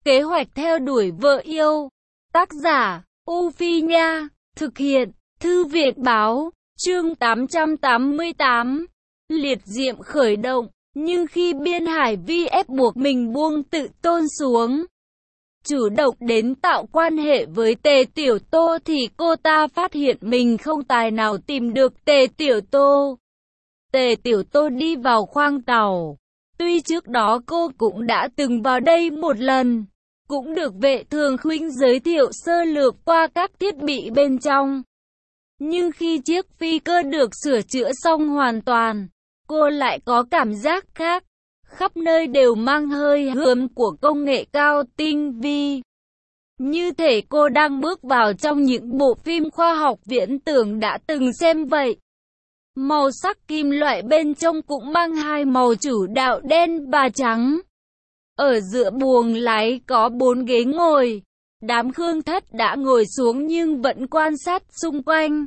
Kế hoạch theo đuổi vợ yêu. Tác giả, U Phi Nha. Thực hiện, Thư viện Báo. Chương 888. Liệt diệm khởi động. Nhưng khi Biên Hải Vi ép buộc mình buông tự tôn xuống, chủ động đến tạo quan hệ với Tề Tiểu Tô, thì cô ta phát hiện mình không tài nào tìm được Tề Tiểu Tô. Tề Tiểu Tô đi vào khoang tàu. Tuy trước đó cô cũng đã từng vào đây một lần, cũng được Vệ Thường Khuynh giới thiệu sơ lược qua các thiết bị bên trong, nhưng khi chiếc phi cơ được sửa chữa xong hoàn toàn, cô lại có cảm giác khác. Khắp nơi đều mang hơi hướng của công nghệ cao tinh vi, như thể cô đang bước vào trong những bộ phim khoa học viễn tưởng đã từng xem vậy. Màu sắc kim loại bên trong cũng mang hai màu chủ đạo đen và trắng. Ở giữa buồng lái có 4 ghế ngồi. Đám Khương Thất đã ngồi xuống nhưng vẫn quan sát xung quanh.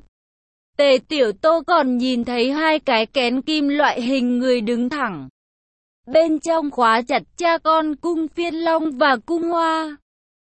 Tề Tiểu Tô còn nhìn thấy hai cái kén kim loại hình người đứng thẳng. Bên trong khóa chặt cha con Cung Phiên Long và Cung Hoa.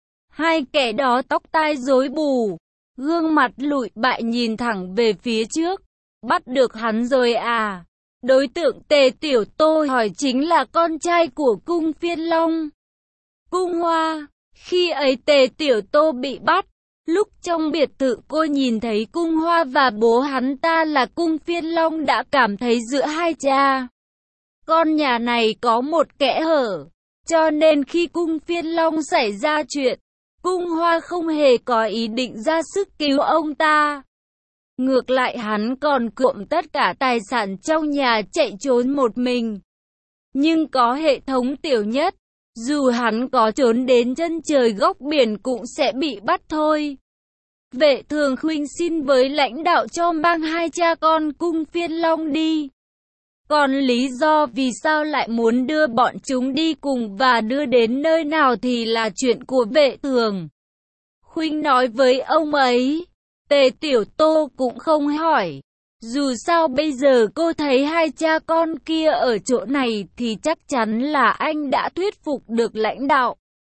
Hai kẻ đó tóc tai rối bù, gương mặt lụi bại nhìn thẳng về phía trước. Bắt được hắn rồi à? Đối tượng Tề Tiểu Tô hỏi chính là con trai của Cung Phiên Long, Cung Hoa. Khi ấy Tề Tiểu Tô bị bắt, lúc trong biệt thự cô nhìn thấy Cung Hoa và bố hắn ta là Cung Phiên Long, đã cảm thấy giữa hai cha con nhà này có một kẽ hở. Cho nên khi Cung Phiên Long xảy ra chuyện, Cung Hoa không hề có ý định ra sức cứu ông ta. Ngược lại hắn còn cượm tất cả tài sản trong nhà chạy trốn một mình. Nhưng có hệ thống Tiểu Nhất, dù hắn có trốn đến chân trời góc biển cũng sẽ bị bắt thôi. Vệ Thường Khuynh xin với lãnh đạo cho mang hai cha con Cung Phiên Long đi. Còn lý do vì sao lại muốn đưa bọn chúng đi cùng và đưa đến nơi nào thì là chuyện của Vệ Thường Khuynh nói với ông ấy. Tề Tiểu Tô cũng không hỏi. Dù sao bây giờ cô thấy hai cha con kia ở chỗ này thì chắc chắn là anh đã thuyết phục được lãnh đạo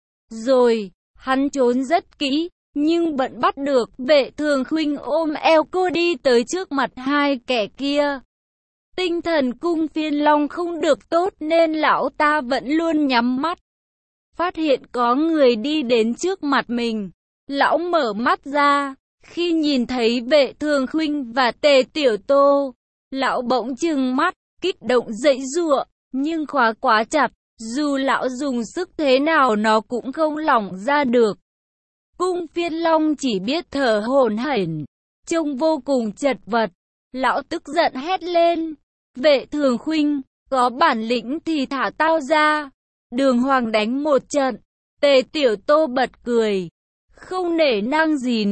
rồi. Hắn trốn rất kỹ, nhưng vẫn bắt được. Vệ Thường Khuynh ôm eo cô đi tới trước mặt hai kẻ kia. Tinh thần Cung Phiên Long không được tốt nên lão ta vẫn luôn nhắm mắt. Phát hiện có người đi đến trước mặt mình, lão mở mắt ra. Khi nhìn thấy Vệ Thường Khuynh và Tề Tiểu Tô, lão bỗng trừng mắt, kích động giãy giụa, nhưng khóa quá chặt, dù lão dùng sức thế nào nó cũng không lỏng ra được. Cung Phiên Long chỉ biết thở hổn hển, trông vô cùng chật vật. Lão tức giận hét lên, Vệ Thường Khuynh, có bản lĩnh thì thả tao ra, đường hoàng đánh một trận. Tề Tiểu Tô bật cười, không nể nang gì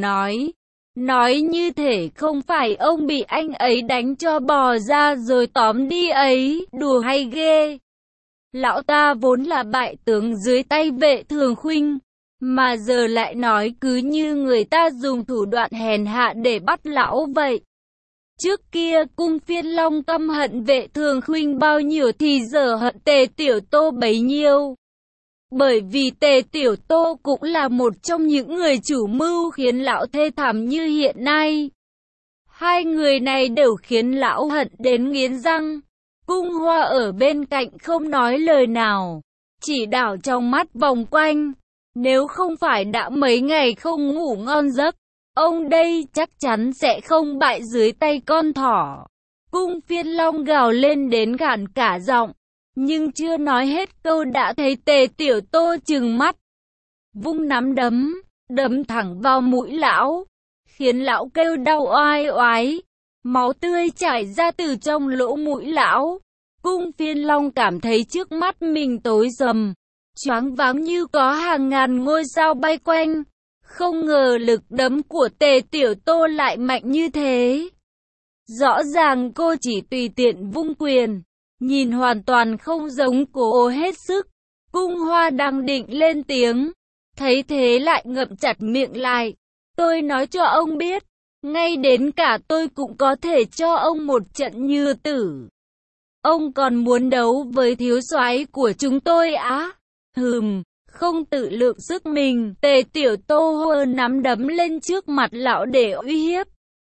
nói như thể không phải ông bị anh ấy đánh cho bò ra rồi tóm đi ấy, đùa hay ghê. Lão ta vốn là bại tướng dưới tay Vệ Thường Khuynh, mà giờ lại nói cứ như người ta dùng thủ đoạn hèn hạ để bắt lão vậy. Trước kia Cung Phiên Long căm hận Vệ Thường Khuynh bao nhiêu thì giờ hận Tề Tiểu Tô bấy nhiêu. Bởi vì Tề Tiểu Tô cũng là một trong những người chủ mưu khiến lão thê thảm như hiện nay. Hai người này đều khiến lão hận đến nghiến răng. Cung Hoa ở bên cạnh không nói lời nào, chỉ đảo trong mắt vòng quanh. Nếu không phải đã mấy ngày không ngủ ngon giấc, ông đây chắc chắn sẽ không bại dưới tay con thỏ. Cung Phiên Long gào lên đến gàn cả giọng, nhưng chưa nói hết câu đã thấy Tề Tiểu Tô trừng mắt, vung nắm đấm thẳng vào mũi lão, khiến lão kêu đau oai oái, máu tươi chảy ra từ trong lỗ mũi lão. Cung Phiên Long cảm thấy trước mắt mình tối rầm, choáng váng như có hàng ngàn ngôi sao bay quanh. Không ngờ lực đấm của Tề Tiểu Tô lại mạnh như thế. Rõ ràng cô chỉ tùy tiện vung quyền, nhìn hoàn toàn không giống cố hết sức. Cung Hoa đang định lên tiếng, thấy thế lại ngậm chặt miệng lại. Tôi nói cho ông biết, ngay đến cả tôi cũng có thể cho ông một trận như tử. Ông còn muốn đấu với thiếu soái của chúng tôi á? không tự lượng sức mình. Tề Tiểu Tô hơ nắm đấm lên trước mặt lão để uy hiếp.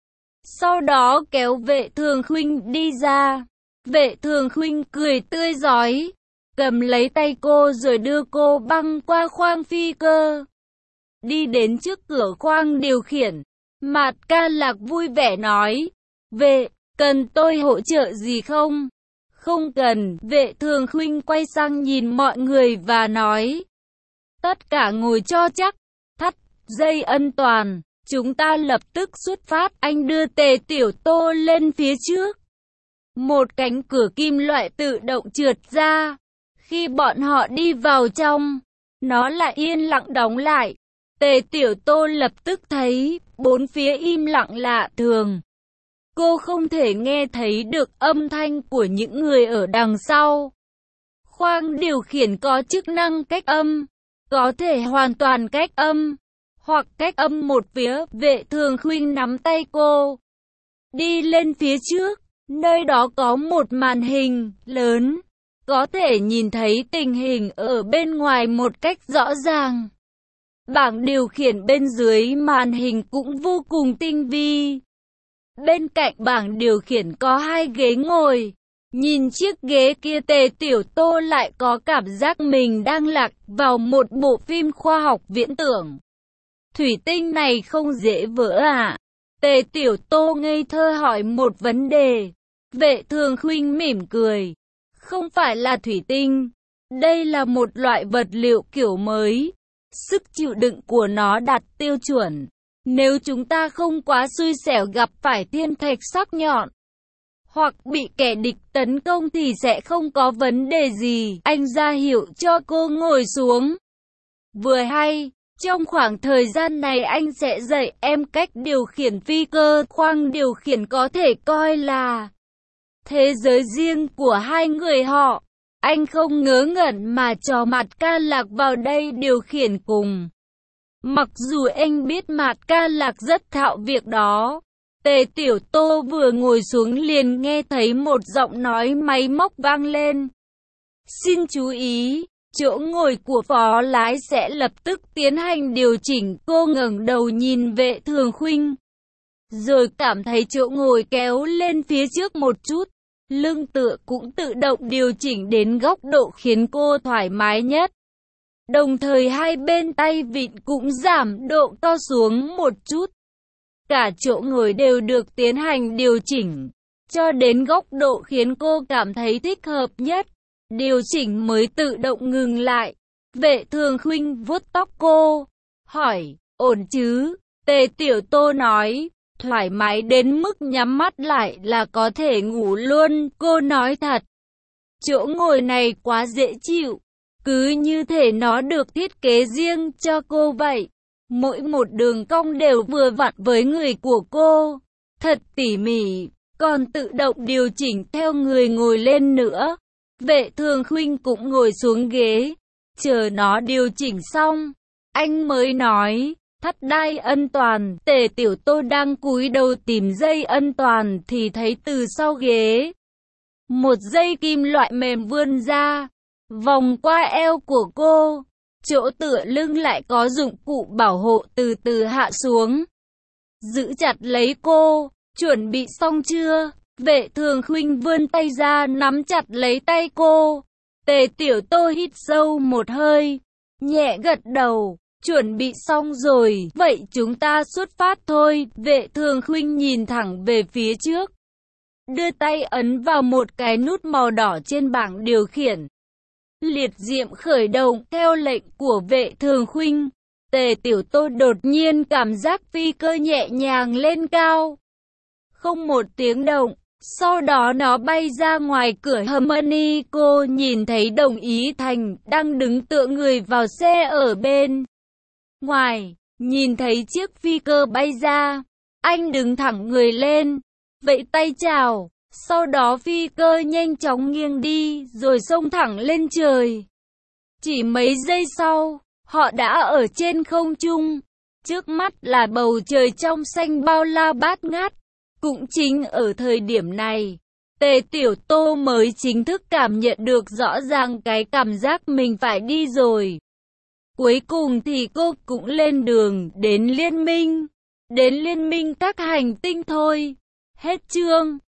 Sau đó kéo Vệ Thường Khuynh đi ra. Vệ Thường Khuynh cười tươi rói, cầm lấy tay cô rồi đưa cô băng qua khoang phi cơ. Đi đến trước cửa khoang điều khiển, Mạt Ca Lạc vui vẻ nói, Vệ, cần tôi hỗ trợ gì không? Không cần. Vệ Thường Khuynh quay sang nhìn mọi người và nói, tất cả ngồi cho chắc, thắt dây an toàn, chúng ta lập tức xuất phát. Anh đưa Tề Tiểu Tô lên phía trước. Một cánh cửa kim loại tự động trượt ra. Khi bọn họ đi vào trong, nó lại yên lặng đóng lại. Tề Tiểu Tô lập tức thấy bốn phía im lặng lạ thường. Cô không thể nghe thấy được âm thanh của những người ở đằng sau. Khoang điều khiển có chức năng cách âm, có thể hoàn toàn cách âm, hoặc cách âm một phía. Vệ Thường Khuynh nắm tay cô, đi lên phía trước. Nơi đó có một màn hình lớn, có thể nhìn thấy tình hình ở bên ngoài một cách rõ ràng. Bảng điều khiển bên dưới màn hình cũng vô cùng tinh vi. Bên cạnh bảng điều khiển có hai ghế ngồi. Nhìn chiếc ghế kia, Tề Tiểu Tô lại có cảm giác mình đang lạc vào một bộ phim khoa học viễn tưởng. Thủy tinh này không dễ vỡ à? Tề Tiểu Tô ngây thơ hỏi một vấn đề. Vệ Thường Khuynh mỉm cười. Không phải là thủy tinh. Đây là một loại vật liệu kiểu mới. Sức chịu đựng của nó đạt tiêu chuẩn. Nếu chúng ta không quá xui xẻo gặp phải thiên thạch sắc nhọn, hoặc bị kẻ địch tấn công thì sẽ không có vấn đề gì. Anh ra hiệu cho cô ngồi xuống. Vừa hay, trong khoảng thời gian này anh sẽ dạy em cách điều khiển phi cơ. Khoang điều khiển có thể coi là thế giới riêng của hai người họ. Anh không ngớ ngẩn mà cho Mạt Ca Lạc vào đây điều khiển cùng. Mặc dù anh biết Mạt Ca Lạc rất thạo việc đó. Tề Tiểu Tô vừa ngồi xuống liền nghe thấy một giọng nói máy móc vang lên. Xin chú ý, chỗ ngồi của phó lái sẽ lập tức tiến hành điều chỉnh. Cô ngẩng đầu nhìn Vệ Thường Khuynh, rồi cảm thấy chỗ ngồi kéo lên phía trước một chút. Lưng tựa cũng tự động điều chỉnh đến góc độ khiến cô thoải mái nhất. Đồng thời hai bên tay vịn cũng giảm độ cao xuống một chút. Cả chỗ ngồi đều được tiến hành điều chỉnh, cho đến góc độ khiến cô cảm thấy thích hợp nhất. Điều chỉnh mới tự động ngừng lại. Vệ Thường Khuynh vuốt tóc cô, hỏi, ổn chứ? Tề Tiểu Tô nói, thoải mái đến mức nhắm mắt lại là có thể ngủ luôn. Cô nói thật, chỗ ngồi này quá dễ chịu, cứ như thể nó được thiết kế riêng cho cô vậy. Mỗi một đường cong đều vừa vặn với người của cô, thật tỉ mỉ, còn tự động điều chỉnh theo người ngồi lên nữa. Vệ Thường Khuynh cũng ngồi xuống ghế, chờ nó điều chỉnh xong, anh mới nói, thắt dây an toàn. Tề Tiểu Tô đang cúi đầu tìm dây an toàn thì thấy từ sau ghế, một dây kim loại mềm vươn ra, vòng qua eo của cô. Chỗ tựa lưng lại có dụng cụ bảo hộ từ từ hạ xuống, giữ chặt lấy cô. Chuẩn bị xong chưa? Vệ Thường Khuynh vươn tay ra nắm chặt lấy tay cô. Tề Tiểu Tô hít sâu một hơi, nhẹ gật đầu. Chuẩn bị xong rồi, vậy chúng ta xuất phát thôi. Vệ Thường Khuynh nhìn thẳng về phía trước, đưa tay ấn vào một cái nút màu đỏ trên bảng điều khiển. Liệt diệm khởi động. Theo lệnh của Vệ Thường Khuynh, Tề Tiểu Tô đột nhiên cảm giác phi cơ nhẹ nhàng lên cao, không một tiếng động. Sau đó nó bay ra ngoài cửa Harmony. Cô nhìn thấy Đồng Ý Thành đang đứng tựa người vào xe ở bên ngoài. Nhìn thấy chiếc phi cơ bay ra, anh đứng thẳng người lên, vẫy tay chào. Sau đó phi cơ nhanh chóng nghiêng đi rồi xông thẳng lên trời. Chỉ mấy giây sau, họ đã ở trên không trung. Trước mắt là bầu trời trong xanh bao la bát ngát. Cũng chính ở thời điểm này, Tề Tiểu Tô mới chính thức cảm nhận được rõ ràng cái cảm giác mình phải đi rồi. Cuối cùng thì cô cũng lên đường đến liên minh các hành tinh thôi. Hết chương.